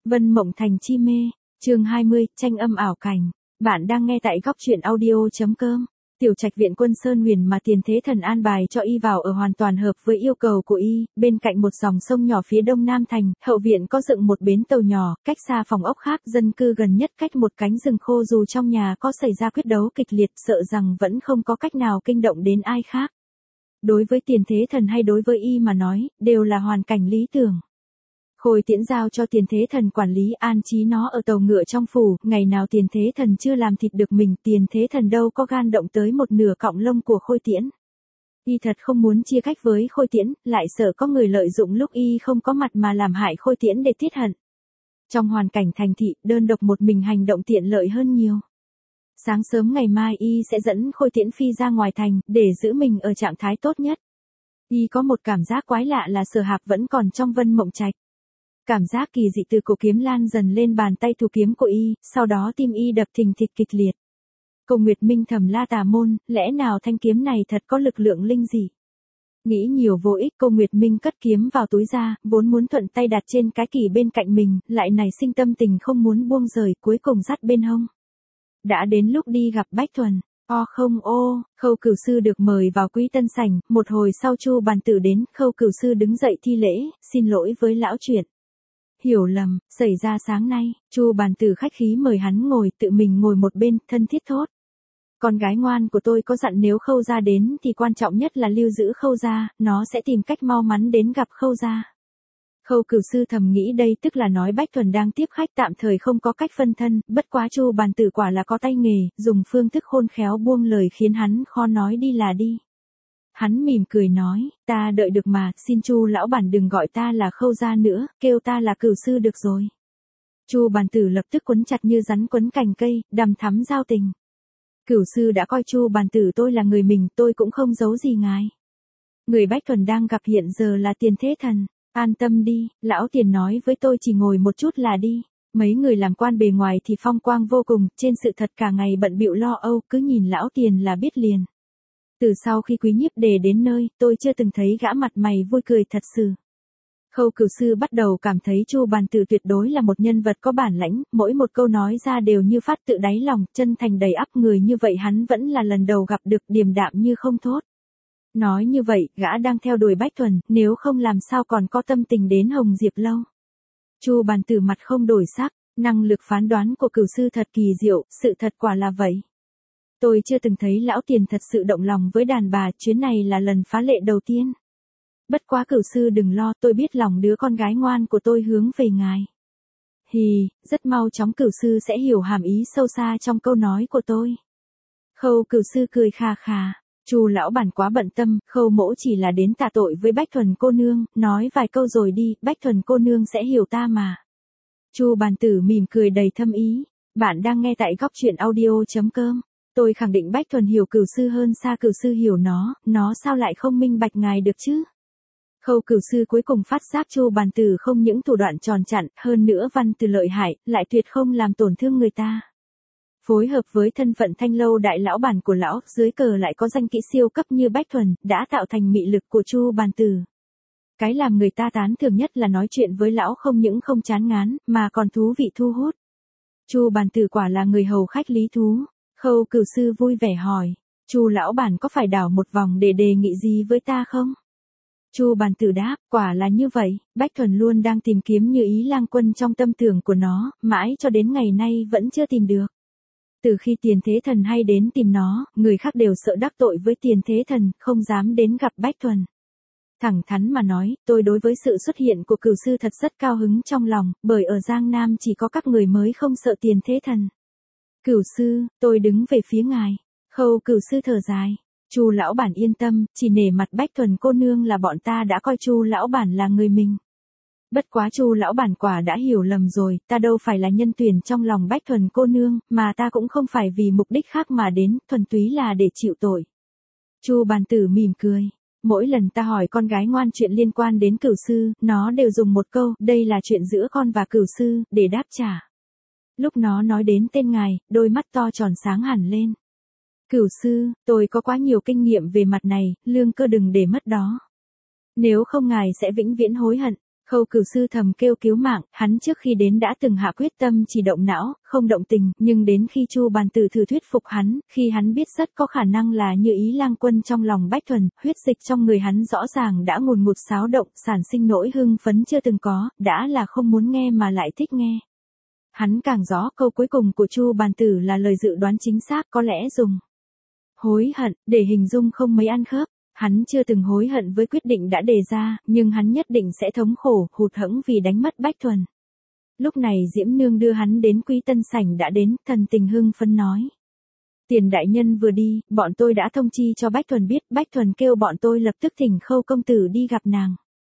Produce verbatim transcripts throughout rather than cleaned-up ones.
Vân Mộng Thành chi mê, chương hai mươi, tranh âm ảo cảnh. Bạn đang nghe tại góc truyện audio.com. Tiểu Trạch viện Quân Sơn Huyền mà Tiền Thế Thần an bài cho y vào ở hoàn toàn hợp với yêu cầu của y, bên cạnh một dòng sông nhỏ phía đông nam thành, hậu viện có dựng một bến tàu nhỏ, cách xa phòng ốc khác dân cư gần nhất cách một cánh rừng khô, dù trong nhà có xảy ra quyết đấu kịch liệt sợ rằng vẫn không có cách nào kinh động đến ai khác. Đối với Tiền Thế Thần hay đối với y mà nói, đều là hoàn cảnh lý tưởng. Khôi Tiễn giao cho Tiền Thế Thần quản lý, an trí nó ở tàu ngựa trong phủ, ngày nào Tiền Thế Thần chưa làm thịt được mình, Tiền Thế Thần đâu có gan động tới một nửa cọng lông của Khôi Tiễn. Y thật không muốn chia cách với Khôi Tiễn, lại sợ có người lợi dụng lúc y không có mặt mà làm hại Khôi Tiễn để tiết hận. Trong hoàn cảnh thành thị, đơn độc một mình hành động tiện lợi hơn nhiều. Sáng sớm ngày mai y sẽ dẫn Khôi Tiễn phi ra ngoài thành, để giữ mình ở trạng thái tốt nhất. Y có một cảm giác quái lạ là Sở Hạp vẫn còn trong Vân Mộng Trạch. Cảm giác kỳ dị từ cổ kiếm lan dần lên bàn tay thủ kiếm của y, sau đó tim y đập thình thịch kịch liệt. Cổ Nguyệt Minh thầm la tà môn, lẽ nào thanh kiếm này thật có lực lượng linh dị? Nghĩ nhiều vô ích, Cổ Nguyệt Minh cất kiếm vào túi ra, vốn muốn thuận tay đặt trên cái kỷ bên cạnh mình, lại nảy sinh tâm tình không muốn buông rời, cuối cùng dắt bên hông. Đã đến lúc đi gặp Bách Thuần. O không ô, Khâu Cửu Sư được mời vào Quý Tân sảnh, một hồi sau Chu Bàn Tử đến, Khâu Cửu Sư đứng dậy thi lễ, xin lỗi với lão chuyện. Hiểu lầm, xảy ra sáng nay, Chu Bàn Tử khách khí mời hắn ngồi, tự mình ngồi một bên, thân thiết thốt. Con gái ngoan của tôi có dặn nếu Khâu gia đến thì quan trọng nhất là lưu giữ Khâu gia, nó sẽ tìm cách mau mắn đến gặp Khâu gia. Khâu Cửu Sư thầm nghĩ đây tức là nói Bách Thuần đang tiếp khách tạm thời không có cách phân thân, bất quá Chu Bàn Tử quả là có tay nghề, dùng phương thức khôn khéo buông lời khiến hắn khó nói đi là đi. Hắn mỉm cười nói, ta đợi được mà, xin Chu lão bản đừng gọi ta là Khâu gia nữa, kêu ta là Cửu Sư được rồi. Chu Bàn Tử lập tức quấn chặt như rắn quấn cành cây, đằm thắm giao tình. Cửu Sư đã coi Chu Bàn Tử tôi là người mình, tôi cũng không giấu gì ngài. Người Bách Thuần đang gặp hiện giờ là Tiền Thế Thần. An tâm đi, lão Tiền nói với tôi chỉ ngồi một chút là đi. Mấy người làm quan bề ngoài thì phong quang vô cùng, trên sự thật cả ngày bận bịu lo âu, cứ nhìn lão Tiền là biết liền. Từ sau khi Quý Nhiếp Đề đến nơi, tôi chưa từng thấy gã mặt mày vui cười thật sự. Khâu Cửu Sư bắt đầu cảm thấy Chu Bàn Tử tuyệt đối là một nhân vật có bản lãnh, mỗi một câu nói ra đều như phát tự đáy lòng, chân thành đầy ắp, người như vậy hắn vẫn là lần đầu gặp được, điềm đạm như không thốt. Nói như vậy, gã đang theo đuổi Bách Thuần, nếu không làm sao còn có tâm tình đến Hồng Diệp lâu. Chu Bàn Tử mặt không đổi sắc, năng lực phán đoán của Cửu Sư thật kỳ diệu, sự thật quả là vậy. Tôi chưa từng thấy lão Tiền thật sự động lòng với đàn bà, chuyến này là lần phá lệ đầu tiên. Bất quá Cửu Sư đừng lo, tôi biết lòng đứa con gái ngoan của tôi hướng về ngài. Hì, rất mau chóng Cửu Sư sẽ hiểu hàm ý sâu xa trong câu nói của tôi. Khâu Cửu Sư cười khà khà. Chu lão bản quá bận tâm, Khâu mỗ chỉ là đến tạ tội với Bách Thuần cô nương, nói vài câu rồi đi, Bách Thuần cô nương sẽ hiểu ta mà. Chu Bàn Tử mỉm cười đầy thâm ý. Bạn đang nghe tại góc truyện audio.com. Tôi khẳng định Bách Thuần hiểu Cửu Sư hơn xa Cửu Sư hiểu nó, nó sao lại không minh bạch ngài được chứ? Khâu Cửu Sư cuối cùng phát giác Chu Bàn Tử không những thủ đoạn tròn chặn, hơn nữa văn từ lợi hại, lại tuyệt không làm tổn thương người ta. Phối hợp với thân phận Thanh Lâu đại lão bản của lão, dưới cờ lại có danh kỹ siêu cấp như Bách Thuần, đã tạo thành mị lực của Chu Bàn Tử. Cái làm người ta tán thưởng nhất là nói chuyện với lão không những không chán ngán, mà còn thú vị thu hút. Chu Bàn Tử quả là người hầu khách lý thú. Khâu Cửu Sư vui vẻ hỏi, Chu lão bản có phải đảo một vòng để đề nghị gì với ta không? Chu Bàn Tử đáp, quả là như vậy, Bách Thuần luôn đang tìm kiếm Như Ý Lang Quân trong tâm tưởng của nó, mãi cho đến ngày nay vẫn chưa tìm được. Từ khi Tiền Thế Thần hay đến tìm nó, người khác đều sợ đắc tội với Tiền Thế Thần, không dám đến gặp Bách Thuần. Thẳng thắn mà nói, tôi đối với sự xuất hiện của Cửu Sư thật rất cao hứng trong lòng, bởi ở Giang Nam chỉ có các người mới không sợ Tiền Thế Thần. Cửu Sư, tôi đứng về phía ngài. Khâu Cửu Sư thở dài. Chu lão bản yên tâm, chỉ nể mặt Bách Thuần cô nương là bọn ta đã coi Chu lão bản là người mình. Bất quá Chu lão bản quả đã hiểu lầm rồi, ta đâu phải là nhân tuyển trong lòng Bách Thuần cô nương, mà ta cũng không phải vì mục đích khác mà đến, thuần túy là để chịu tội. Chu Bàn Tử mỉm cười. Mỗi lần ta hỏi con gái ngoan chuyện liên quan đến Cửu Sư, nó đều dùng một câu, đây là chuyện giữa con và Cửu Sư, để đáp trả. Lúc nó nói đến tên ngài, đôi mắt to tròn sáng hẳn lên. Cửu Sư, tôi có quá nhiều kinh nghiệm về mặt này, Lương Cơ đừng để mất đó. Nếu không ngài sẽ vĩnh viễn hối hận. Khâu Cửu Sư thầm kêu cứu mạng, hắn trước khi đến đã từng hạ quyết tâm chỉ động não, không động tình, nhưng đến khi Chu Bàn Tử thử thuyết phục hắn, khi hắn biết rất có khả năng là Như Ý Lang Quân trong lòng Bách Thuần, huyết dịch trong người hắn rõ ràng đã ngùn ngụt xáo động, sản sinh nỗi hưng phấn chưa từng có, đã là không muốn nghe mà lại thích nghe. Hắn càng rõ câu cuối cùng của Chu Bàn Tử là lời dự đoán chính xác, có lẽ dùng hối hận để hình dung không mấy ăn khớp. Hắn chưa từng hối hận với quyết định đã đề ra, nhưng hắn nhất định sẽ thống khổ, hụt hẫng vì đánh mất Bách Thuần. Lúc này Diễm Nương đưa hắn đến Quý Tân Sảnh đã đến, thần tình hưng phấn nói. Tiền đại nhân vừa đi, bọn tôi đã thông chi cho Bách Thuần biết, Bách Thuần kêu bọn tôi lập tức thỉnh Khâu công tử đi gặp nàng.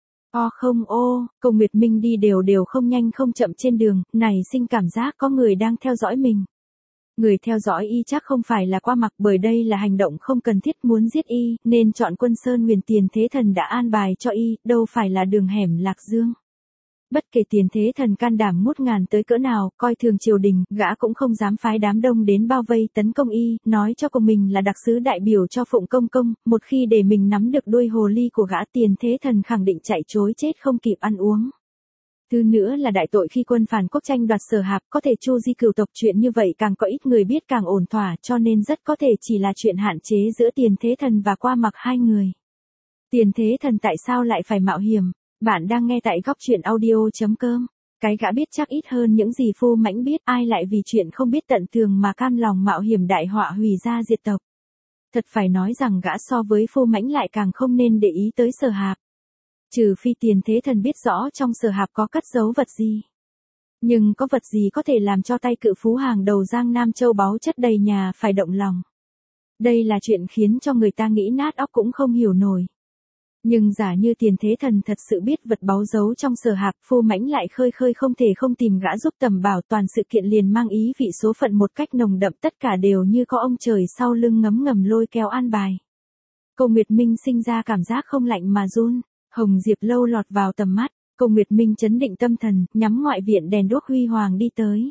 O không ô, Cầu Nguyệt Minh đi đều đều không nhanh không chậm trên đường, này sinh cảm giác có người đang theo dõi mình. Người theo dõi y chắc không phải là Qua Mặc, bởi đây là hành động không cần thiết, muốn giết y, nên chọn Quân Sơn Nguyền Tiền Thế Thần đã an bài cho y, đâu phải là đường hẻm Lạc Dương. Bất kể Tiền Thế Thần can đảm ngút ngàn tới cỡ nào, coi thường triều đình, gã cũng không dám phái đám đông đến bao vây tấn công y, nói cho cùng mình là đặc sứ đại biểu cho Phụng Công Công, một khi để mình nắm được đuôi hồ ly của gã, Tiền Thế Thần khẳng định chạy trối chết không kịp ăn uống. Thứ nữa là đại tội khi quân phản quốc tranh đoạt Sở Hạp, có thể chu di cửu tộc, chuyện như vậy càng có ít người biết càng ổn thỏa, cho nên rất có thể chỉ là chuyện hạn chế giữa Tiền Thế Thần và Qua Mặc hai người. Tiền Thế Thần tại sao lại phải mạo hiểm? Bạn đang nghe tại góc truyện audio chấm com. Cái gã biết chắc ít hơn những gì Phu Mãnh biết, ai lại vì chuyện không biết tận tường mà cam lòng mạo hiểm đại họa hủy gia diệt tộc. Thật phải nói rằng gã so với Phu Mãnh lại càng không nên để ý tới Sở Hạp. Trừ phi Tiền Thế Thần biết rõ trong Sở Hạp có cất giấu vật gì. Nhưng có vật gì có thể làm cho tay cự phú hàng đầu Giang Nam châu báu chất đầy nhà phải động lòng. Đây là chuyện khiến cho người ta nghĩ nát óc cũng không hiểu nổi. Nhưng giả như Tiền Thế Thần thật sự biết vật báu giấu trong Sở Hạp, Phu Mãnh lại khơi khơi không thể không tìm gã giúp tầm bảo, toàn sự kiện liền mang ý vị số phận một cách nồng đậm, tất cả đều như có ông trời sau lưng ngấm ngầm lôi kéo an bài. Cầu Nguyệt Minh sinh ra cảm giác không lạnh mà run. Hồng Diệp Lâu lọt vào tầm mắt, Cầu Nguyệt Minh chấn định tâm thần, nhắm ngoại viện đèn đuốc huy hoàng đi tới.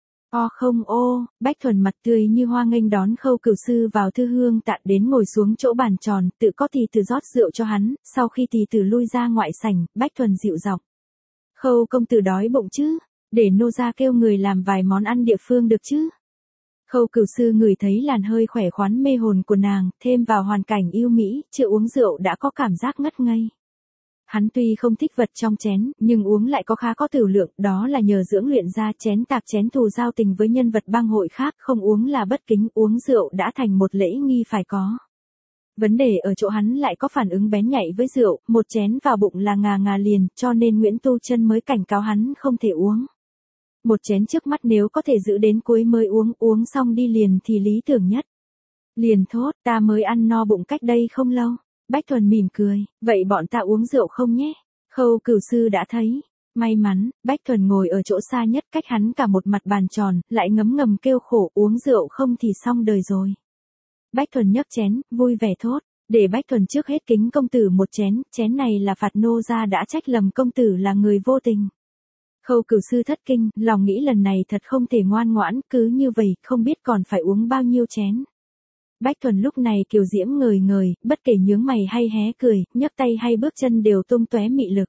O không ô, Bách Thuần mặt tươi như hoa nghênh đón Khâu Cửu Sư vào thư hương tạ, đến ngồi xuống chỗ bàn tròn, tự có tỳ tử rót rượu cho hắn, sau khi tỳ tử lui ra ngoại sảnh, Bách Thuần dịu giọng. Khâu công tử đói bụng chứ, để nô ra kêu người làm vài món ăn địa phương được chứ. Khâu Cửu Sư ngửi thấy làn hơi khỏe khoắn mê hồn của nàng, thêm vào hoàn cảnh yêu mỹ, chưa uống rượu đã có cảm giác ngất ngây. Hắn tuy không thích vật trong chén, nhưng uống lại có khá có tửu lượng, đó là nhờ dưỡng luyện ra chén tạp chén thù giao tình với nhân vật bang hội khác, không uống là bất kính, uống rượu đã thành một lễ nghi phải có. Vấn đề ở chỗ hắn lại có phản ứng bén nhạy với rượu, một chén vào bụng là ngà ngà liền, cho nên Nguyễn Tu Chân mới cảnh cáo hắn không thể uống. Một chén trước mắt nếu có thể giữ đến cuối mới uống, uống xong đi liền thì lý tưởng nhất. Liền thốt, ta mới ăn no bụng cách đây không lâu. Bách Thuần mỉm cười, vậy bọn ta uống rượu không nhé? Khâu Cửu Sư đã thấy. May mắn, Bách Thuần ngồi ở chỗ xa nhất cách hắn cả một mặt bàn tròn, lại ngấm ngầm kêu khổ, uống rượu không thì xong đời rồi. Bách Thuần nhấc chén, vui vẻ thốt, để Bách Thuần trước hết kính công tử một chén, chén này là phạt nô gia đã trách lầm công tử là người vô tình. Khâu Cửu Sư thất kinh, lòng nghĩ lần này thật không thể ngoan ngoãn, cứ như vậy, không biết còn phải uống bao nhiêu chén. Bách Thuần lúc này kiều diễm ngời ngời, bất kể nhướng mày hay hé cười, nhấc tay hay bước chân đều tung tóe mị lực.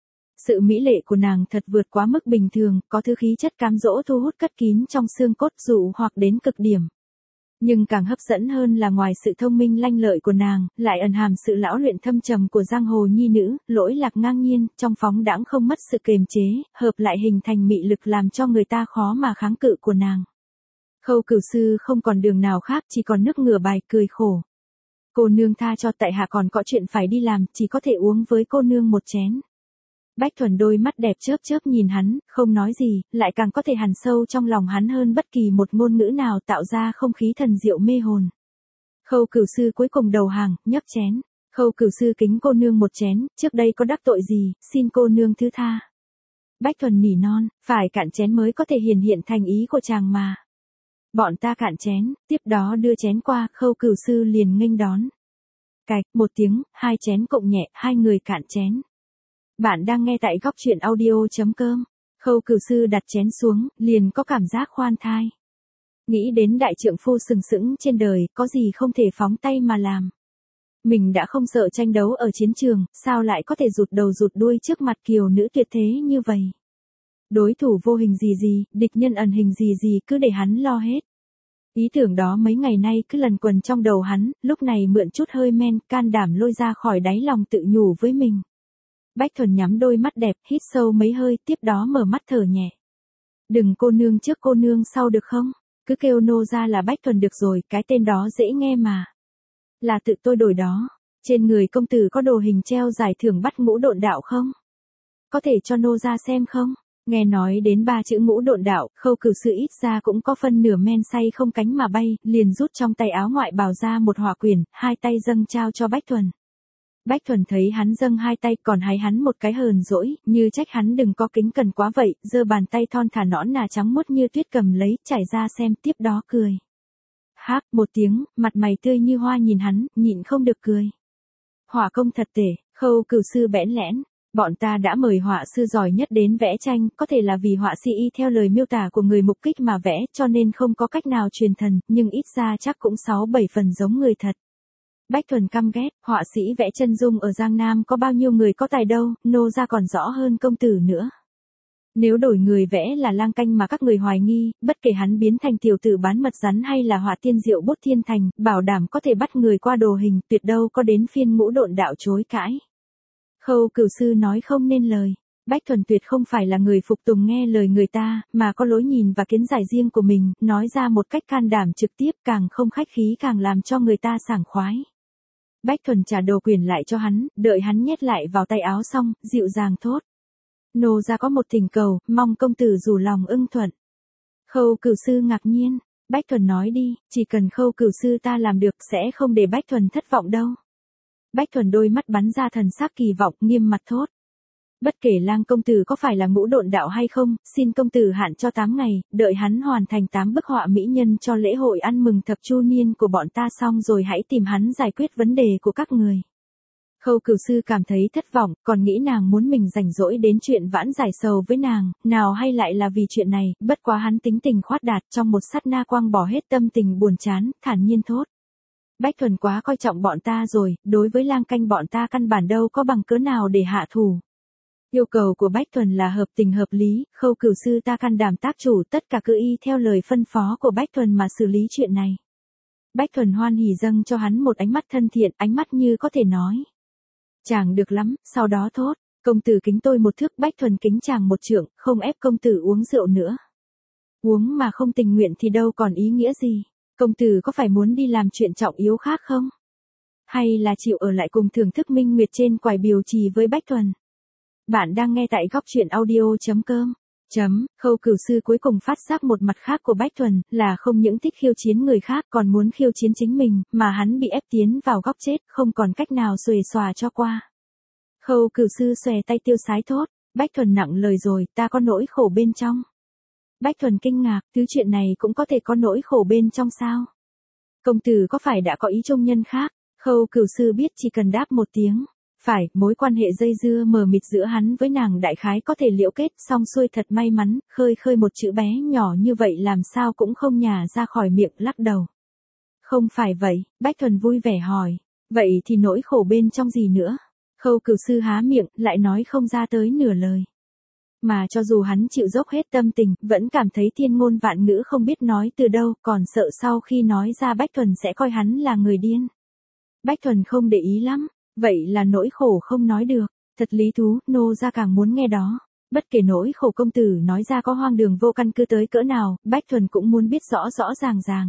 Sự mỹ lệ của nàng thật vượt quá mức bình thường, có thứ khí chất cám dỗ thu hút cất kín trong xương cốt dụ hoặc đến cực điểm. Nhưng càng hấp dẫn hơn là ngoài sự thông minh lanh lợi của nàng, lại ẩn hàm sự lão luyện thâm trầm của giang hồ nhi nữ, lỗi lạc ngang nhiên, trong phóng đãng không mất sự kiềm chế, hợp lại hình thành mị lực làm cho người ta khó mà kháng cự của nàng. Khâu Cửu Sư không còn đường nào khác, chỉ còn nước ngửa bài cười khổ. Cô nương tha cho, tại hạ còn có chuyện phải đi làm, chỉ có thể uống với cô nương một chén. Bách Thuần đôi mắt đẹp chớp chớp nhìn hắn, không nói gì, lại càng có thể hằn sâu trong lòng hắn hơn bất kỳ một ngôn ngữ nào, tạo ra không khí thần diệu mê hồn. Khâu Cửu Sư cuối cùng đầu hàng, nhấc chén. Khâu Cửu Sư kính cô nương một chén, trước đây có đắc tội gì, xin cô nương thứ tha. Bách Thuần nỉ non, phải cạn chén mới có thể hiển hiện thành ý của chàng mà. Bọn ta cạn chén, tiếp đó đưa chén qua, Khâu Cửu Sư liền nghênh đón. Cạch, một tiếng, hai chén cộng nhẹ, hai người cạn chén. Bạn đang nghe tại góc truyện audio chấm com. Khâu Cửu Sư đặt chén xuống, liền có cảm giác khoan thai. Nghĩ đến đại trượng phu sừng sững trên đời, có gì không thể phóng tay mà làm. Mình đã không sợ tranh đấu ở chiến trường, sao lại có thể rụt đầu rụt đuôi trước mặt kiều nữ tuyệt thế như vậy. Đối thủ vô hình gì gì, địch nhân ẩn hình gì gì cứ để hắn lo hết. Ý tưởng đó mấy ngày nay cứ lần quần trong đầu hắn, lúc này mượn chút hơi men, can đảm lôi ra khỏi đáy lòng tự nhủ với mình. Bách Thuần nhắm đôi mắt đẹp, hít sâu mấy hơi, tiếp đó mở mắt thở nhẹ. Đừng cô nương trước cô nương sau được không? Cứ kêu nô ra là Bách Thuần được rồi, cái tên đó dễ nghe mà. Là tự tôi đổi đó. Trên người công tử có đồ hình treo giải thưởng bắt ngũ độn đạo không? Có thể cho nô ra xem không? Nghe nói đến ba chữ ngũ độn đạo, Khâu Cửu Sư ít ra cũng có phân nửa men say không cánh mà bay, liền rút trong tay áo ngoại bào ra một hỏa quyển, hai tay dâng trao cho Bách Thuần. Bách Thuần thấy hắn dâng hai tay còn hái hắn một cái hờn dỗi, như trách hắn đừng có kính cẩn quá vậy, giơ bàn tay thon thả nõn nà trắng muốt như tuyết cầm lấy, trải ra xem, tiếp đó cười. Hác một tiếng, mặt mày tươi như hoa nhìn hắn, nhịn không được cười. Họa công thật tệ, Khâu Cửu Sư bẽn lẽn. Bọn ta đã mời họa sư giỏi nhất đến vẽ tranh, có thể là vì họa sĩ y theo lời miêu tả của người mục kích mà vẽ, cho nên không có cách nào truyền thần, nhưng ít ra chắc cũng sáu bảy phần giống người thật. Bách Thuần căm ghét, họa sĩ vẽ chân dung ở Giang Nam có bao nhiêu người có tài đâu, nô ra còn rõ hơn công tử nữa. Nếu đổi người vẽ là Lang Canh mà các người hoài nghi, bất kể hắn biến thành tiểu tử bán mật rắn hay là họa tiên diệu bút thiên thành, bảo đảm có thể bắt người qua đồ hình, tuyệt đâu có đến phiên ngũ độn đạo chối cãi. Khâu Cửu Sư nói không nên lời. Bách Thuần tuyệt không phải là người phục tùng nghe lời người ta, mà có lối nhìn và kiến giải riêng của mình, nói ra một cách can đảm trực tiếp, càng không khách khí càng làm cho người ta sảng khoái. Bách Thuần trả đồ quyển lại cho hắn, đợi hắn nhét lại vào tay áo xong, dịu dàng thốt. Nô ra có một tình cầu, mong công tử rủ lòng ưng thuận. Khâu Cửu Sư ngạc nhiên. Bách Thuần nói đi, chỉ cần Khâu Cửu Sư ta làm được sẽ không để Bách Thuần thất vọng đâu. Bách Thuần đôi mắt bắn ra thần sắc kỳ vọng, nghiêm mặt thốt. Bất kể Lang công tử có phải là ngũ độn đạo hay không, xin công tử hạn cho tám ngày, đợi hắn hoàn thành tám bức họa mỹ nhân cho lễ hội ăn mừng thập chu niên của bọn ta xong rồi hãy tìm hắn giải quyết vấn đề của các người. Khâu Cửu Sư cảm thấy thất vọng, còn nghĩ nàng muốn mình rảnh rỗi đến chuyện vãn giải sầu với nàng, nào hay lại là vì chuyện này, bất quá hắn tính tình khoát đạt, trong một sát na quang bỏ hết tâm tình buồn chán, thản nhiên thốt. Bách Thuần quá coi trọng bọn ta rồi, đối với Lang Canh bọn ta căn bản đâu có bằng cớ nào để hạ thủ. Yêu cầu của Bách Thuần là hợp tình hợp lý, Khâu Cửu Sư ta can đảm tác chủ, tất cả cứ y theo lời phân phó của Bách Thuần mà xử lý chuyện này. Bách Thuần hoan hỉ dâng cho hắn một ánh mắt thân thiện, ánh mắt như có thể nói. Chàng được lắm, sau đó thốt, công tử kính tôi một thước, Bách Thuần kính chàng một trượng, không ép công tử uống rượu nữa. Uống mà không tình nguyện thì đâu còn ý nghĩa gì. Công tử có phải muốn đi làm chuyện trọng yếu khác không? Hay là chịu ở lại cùng thưởng thức minh nguyệt trên quải Biều Trì với Bách Thuần? Bạn đang nghe tại góc truyện audio chấm com. Chấm, Khâu Cửu Sư cuối cùng phát giác một mặt khác của Bách Thuần, là không những thích khiêu chiến người khác còn muốn khiêu chiến chính mình, mà hắn bị ép tiến vào góc chết, không còn cách nào xuề xòa cho qua. Khâu Cửu Sư xòe tay tiêu sái thốt, Bách Thuần nặng lời rồi, ta có nỗi khổ bên trong. Bách Thuần kinh ngạc, thứ chuyện này cũng có thể có nỗi khổ bên trong sao? Công tử có phải đã có ý trung nhân khác? Khâu Cửu Sư biết chỉ cần đáp một tiếng. Phải, mối quan hệ dây dưa mờ mịt giữa hắn với nàng đại khái có thể liễu kết, xong xuôi thật may mắn, khơi khơi một chữ bé nhỏ như vậy làm sao cũng không nhả ra khỏi miệng, lắc đầu. Không phải vậy, Bách Thuần vui vẻ hỏi. Vậy thì nỗi khổ bên trong gì nữa? Khâu Cửu Sư há miệng, lại nói không ra tới nửa lời. Mà cho dù hắn chịu dốc hết tâm tình, vẫn cảm thấy thiên ngôn vạn ngữ không biết nói từ đâu, còn sợ sau khi nói ra Bách Thuần sẽ coi hắn là người điên. Bách Thuần không để ý lắm, vậy là nỗi khổ không nói được, thật lý thú, nô ra càng muốn nghe đó. Bất kể nỗi khổ công tử nói ra có hoang đường vô căn cứ tới cỡ nào, Bách Thuần cũng muốn biết rõ rõ ràng ràng.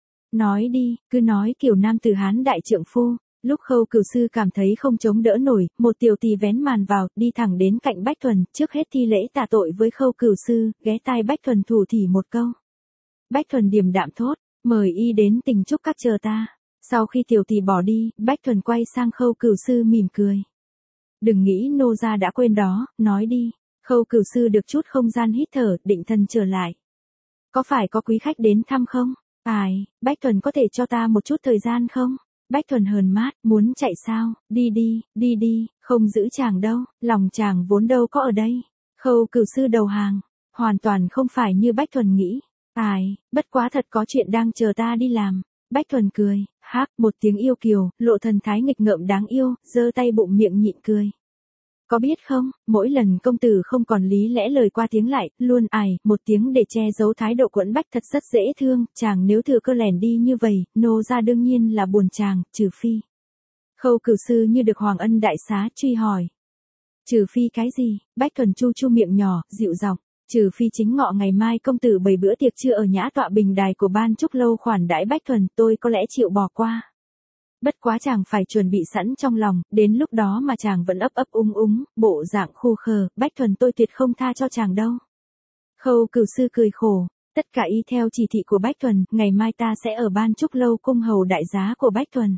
Nói đi, cứ nói kiểu nam tử Hán đại trượng phu. Lúc Khâu Cửu Sư cảm thấy không chống đỡ nổi, một tiểu tỳ vén màn vào, đi thẳng đến cạnh Bách Thuần, trước hết thi lễ tạ tội với Khâu Cửu Sư, ghé tai Bách Thuần thủ thỉ một câu. Bách Thuần điềm đạm thốt, mời y đến Tình Trúc Các chờ ta. Sau khi tiểu tỳ bỏ đi, Bách Thuần quay sang Khâu Cửu Sư mỉm cười. Đừng nghĩ nô gia đã quên đó, nói đi. Khâu Cửu Sư được chút không gian hít thở, định thần trở lại. Có phải có quý khách đến thăm không? Ai, Bách Thuần có thể cho ta một chút thời gian không? Bách Thuần hờn mát, muốn chạy sao, đi đi, đi đi, không giữ chàng đâu, lòng chàng vốn đâu có ở đây. Khâu Cửu Sư đầu hàng, hoàn toàn không phải như Bách Thuần nghĩ. Ai, bất quá thật có chuyện đang chờ ta đi làm. Bách Thuần cười, Hác, một tiếng yêu kiều, lộ thần thái nghịch ngợm đáng yêu, giơ tay bụng miệng nhịn cười. Có biết không, mỗi lần công tử không còn lý lẽ lời qua tiếng lại, luôn ải, một tiếng để che giấu thái độ quẫn bách thật rất dễ thương, chàng nếu thừa cơ lẻn đi như vậy, nô ra đương nhiên là buồn chàng, trừ phi. Khâu Cửu Sư như được hoàng ân đại xá, truy hỏi. Trừ phi cái gì, Bách Thuần chu chu miệng nhỏ, dịu giọng. Trừ phi chính ngọ ngày mai công tử bày bữa tiệc trưa ở nhã tọa bình đài của ban trúc lâu khoản đãi Bách Thuần, tôi có lẽ chịu bỏ qua. Bất quá chàng phải chuẩn bị sẵn trong lòng, đến lúc đó mà chàng vẫn ấp ấp úng úng, bộ dạng khô khờ, Bách Thuần tôi tuyệt không tha cho chàng đâu. Khâu Cửu Sư cười khổ, tất cả y theo chỉ thị của Bách Thuần, ngày mai ta sẽ ở ban trúc lâu cung hầu đại giá của Bách Thuần.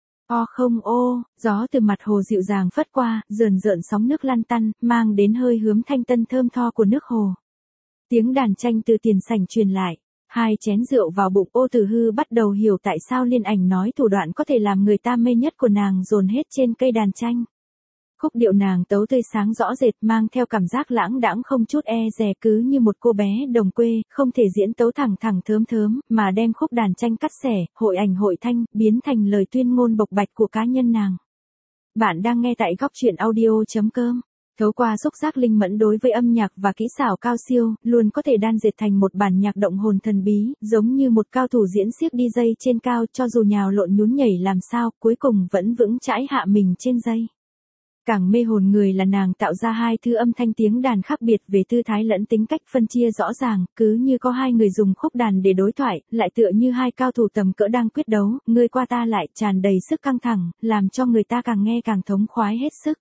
O không ô, gió từ mặt hồ dịu dàng phất qua, rờn rợn sóng nước lăn tăn, mang đến hơi hướng thanh tân thơm tho của nước hồ. Tiếng đàn tranh từ tiền sảnh truyền lại, hai chén rượu vào bụng, Ô Tử Hư bắt đầu hiểu tại sao Liên Ảnh nói thủ đoạn có thể làm người ta mê nhất của nàng dồn hết trên cây đàn tranh. Khúc điệu nàng tấu tươi sáng rõ rệt, mang theo cảm giác lãng đãng không chút e dè, cứ như một cô bé đồng quê, không thể diễn tấu thẳng thẳng thớm thớm, mà đem khúc đàn tranh cắt xẻ, hội ảnh hội thanh, biến thành lời tuyên ngôn bộc bạch của cá nhân nàng. Bạn đang nghe tại góc truyện audio chấm com. Thấu qua xúc giác linh mẫn đối với âm nhạc và kỹ xảo cao siêu, luôn có thể đan dệt thành một bản nhạc động hồn thần bí, giống như một cao thủ diễn xiếc đi dây trên cao, cho dù nhào lộn nhún nhảy làm sao, cuối cùng vẫn vững chãi hạ mình trên dây. Càng mê hồn người là nàng tạo ra hai thứ âm thanh tiếng đàn khác biệt về tư thái lẫn tính cách phân chia rõ ràng, cứ như có hai người dùng khúc đàn để đối thoại, lại tựa như hai cao thủ tầm cỡ đang quyết đấu, ngươi qua ta lại, tràn đầy sức căng thẳng, làm cho người ta càng nghe càng thống khoái hết sức.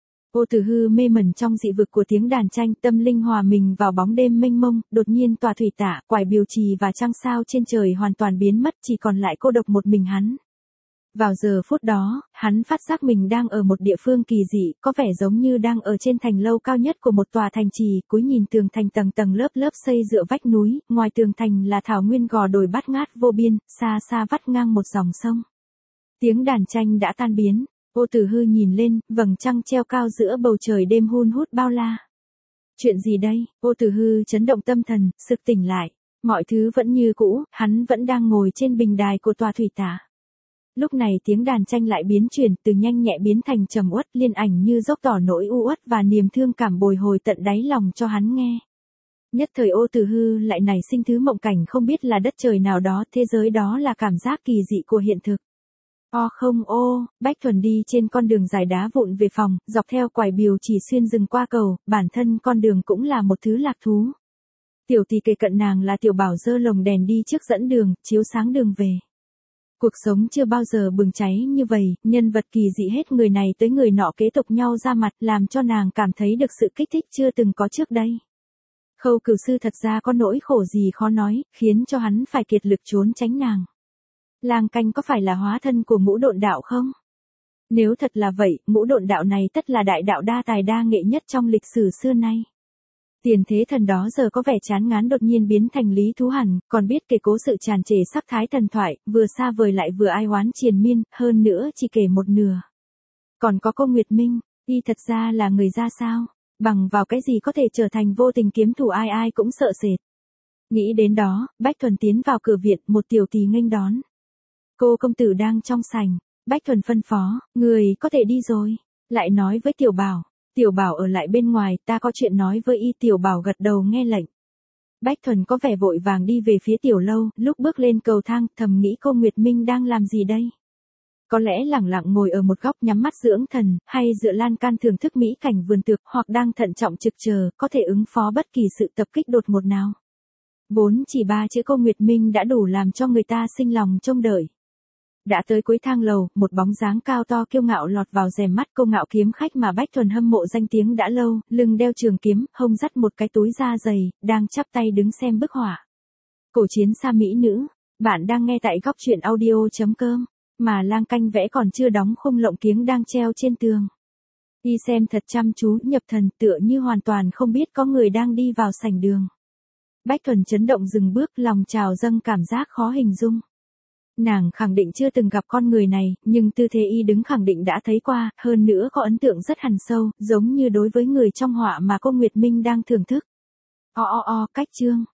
Ô Tử Hư mê mẩn trong dị vực của tiếng đàn tranh, tâm linh hòa mình vào bóng đêm mênh mông, đột nhiên tòa thủy tạ, quải biều trì và trăng sao trên trời hoàn toàn biến mất, chỉ còn lại cô độc một mình hắn. Vào giờ phút đó, hắn phát giác mình đang ở một địa phương kỳ dị, có vẻ giống như đang ở trên thành lâu cao nhất của một tòa thành trì, cúi nhìn tường thành tầng tầng lớp lớp xây dựa vách núi, ngoài tường thành là thảo nguyên gò đồi bát ngát vô biên, xa xa vắt ngang một dòng sông. Tiếng đàn tranh đã tan biến, Ô Tử Hư nhìn lên, vầng trăng treo cao giữa bầu trời đêm hun hút bao la. Chuyện gì đây? Ô Tử Hư chấn động tâm thần, sực tỉnh lại. Mọi thứ vẫn như cũ, hắn vẫn đang ngồi trên bình đài của tòa thủy tạ. Lúc này tiếng đàn tranh lại biến chuyển, từ nhanh nhẹ biến thành trầm uất, Liên Ảnh như dốc tỏ nỗi u uất và niềm thương cảm bồi hồi tận đáy lòng cho hắn nghe. Nhất thời Ô Tử Hư lại nảy sinh thứ mộng cảnh không biết là đất trời nào đó, thế giới đó là cảm giác kỳ dị của hiện thực. O không ô, Bách Thuần đi trên con đường dài đá vụn về phòng, dọc theo quải biều chỉ xuyên rừng qua cầu, bản thân con đường cũng là một thứ lạc thú. Tiểu tỷ kề cận nàng là Tiểu Bảo giơ lồng đèn đi trước dẫn đường, chiếu sáng đường về. Cuộc sống chưa bao giờ bừng cháy như vậy, nhân vật kỳ dị hết người này tới người nọ kế tục nhau ra mặt, làm cho nàng cảm thấy được sự kích thích chưa từng có trước đây. Khâu Cửu Sư thật ra có nỗi khổ gì khó nói, khiến cho hắn phải kiệt lực trốn tránh nàng. Lang Canh có phải là hóa thân của Ngũ Độn Đạo không? Nếu thật là vậy, Ngũ Độn Đạo này tất là đại đạo đa tài đa nghệ nhất trong lịch sử xưa nay. Tiền thế thần đó giờ có vẻ chán ngán đột nhiên biến thành lý thú hẳn, còn biết kể cố sự tràn trề sắc thái thần thoại, vừa xa vời lại vừa ai oán triền miên, hơn nữa chỉ kể một nửa. Còn có cô Nguyệt Minh, y thật ra là người ra sao? Bằng vào cái gì có thể trở thành vô tình kiếm thủ ai ai cũng sợ sệt. Nghĩ đến đó, Bách Thuần tiến vào cửa viện, một tiểu tỳ nghênh đón. Cô công tử đang trong sảnh, Bách Thuần phân phó, người có thể đi rồi, lại nói với Tiểu Bảo. Tiểu Bảo ở lại bên ngoài, ta có chuyện nói với y. Tiểu Bảo gật đầu nghe lệnh. Bách Thuần có vẻ vội vàng đi về phía tiểu lâu, lúc bước lên cầu thang, thầm nghĩ cô Nguyệt Minh đang làm gì đây? Có lẽ lẳng lặng ngồi ở một góc nhắm mắt dưỡng thần, hay dựa lan can thưởng thức mỹ cảnh vườn tược, hoặc đang thận trọng trực chờ, có thể ứng phó bất kỳ sự tập kích đột ngột nào. Vốn chỉ ba chữ cô Nguyệt Minh đã đủ làm cho người ta sinh lòng trông đợi. Đã tới cuối thang lầu, một bóng dáng cao to kiêu ngạo lọt vào rèm mắt cô Ngạo kiếm khách mà Bách Thuần hâm mộ danh tiếng đã lâu, lưng đeo trường kiếm, hông dắt một cái túi da dày, đang chắp tay đứng xem bức họa. Cổ chiến sa mỹ nữ, bạn đang nghe tại góc truyện audio chấm com, mà Lang Canh vẽ còn chưa đóng khung lộng kiếng đang treo trên tường. Đi xem thật chăm chú, nhập thần, tựa như hoàn toàn không biết có người đang đi vào sảnh đường. Bách Thuần chấn động dừng bước, lòng trào dâng cảm giác khó hình dung. Nàng khẳng định chưa từng gặp con người này, nhưng tư thế y đứng khẳng định đã thấy qua, hơn nữa có ấn tượng rất hằn sâu, giống như đối với người trong họa mà cô Nguyệt Minh đang thưởng thức. O o o, cách chương.